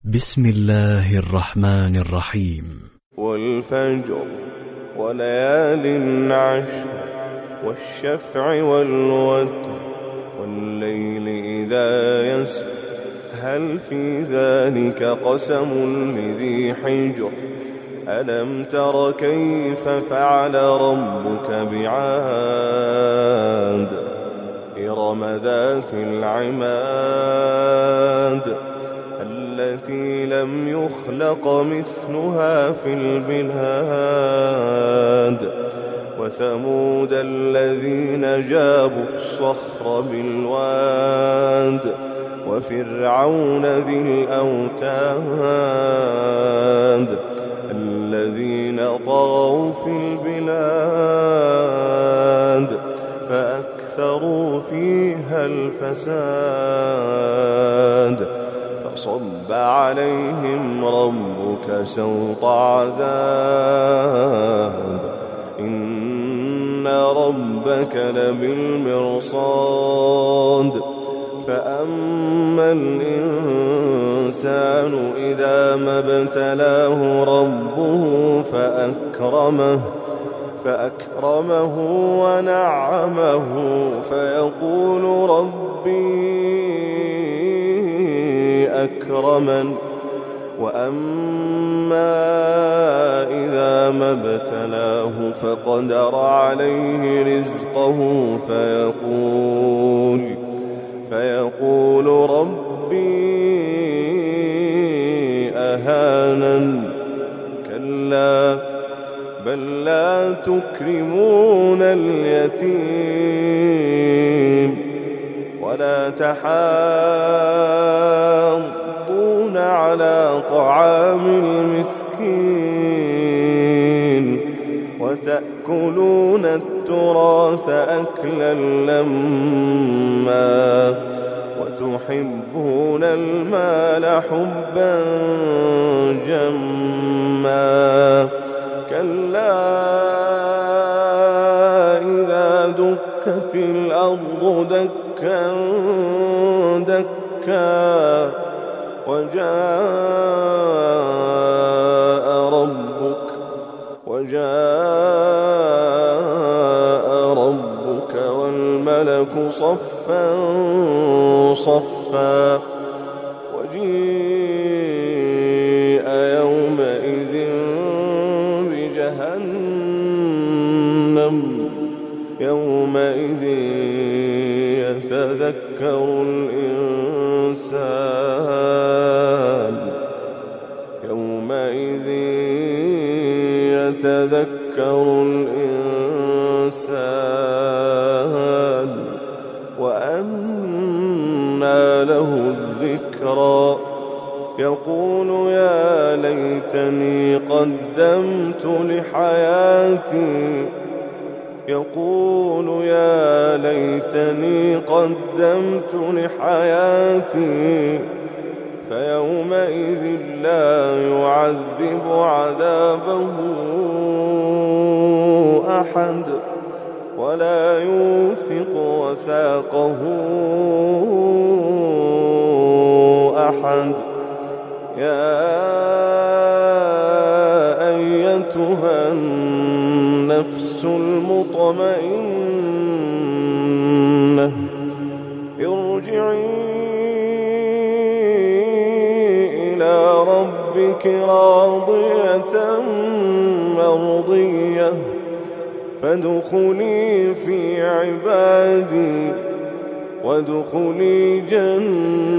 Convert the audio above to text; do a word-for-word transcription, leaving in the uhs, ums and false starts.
بسم الله الرحمن الرحيم. والفجر وليال عشر والشفع والوتر والليل إذا يسر هل في ذلك قسم لذي حجر ألم تر كيف فعل ربك بعاد إرم ذات العماد التي لم يخلق مثلها في البلاد وثمود الذين جابوا الصخر بالواد وفرعون ذي الأوتاد الذين طغوا في البلاد فأكثروا فيها الفساد فصب عليهم ربك سوط عذاب إن ربك لبالمرصاد فأما الإنسان إذا ما ابتلاه ربه فأكرمه فأكرمه ونعمه فيقول ربي أكرمن وأما إذا ما ابتلاه فقدر عليه رزقه فيقول فيقول ربي أهانن كلا بل لا تكرمون اليتيم ولا تحاضون على طعام المسكين وتأكلون التراث أكلا لما وتحبون المال حبا جما كلا إذا دكت الأرض دكا دكا وجاء ربك وجاء ربك والملك صفا صفا وجيء يومئذ بجهنم يومئذ يتذكر الإنسان يومئذ يتذكر الإنسان وأنى له الذكرى يقول يا ليتني قدمت لحياتي يقول يا ليتني قدمت لحياتي فيومئذ لا يعذب عذابه أحد ولا يوثق وثاقه أحد يا أيتها النفس المطمئنة ارجعي إلى ربك راضية مرضية فادخلي في عبادي وادخلي جنتي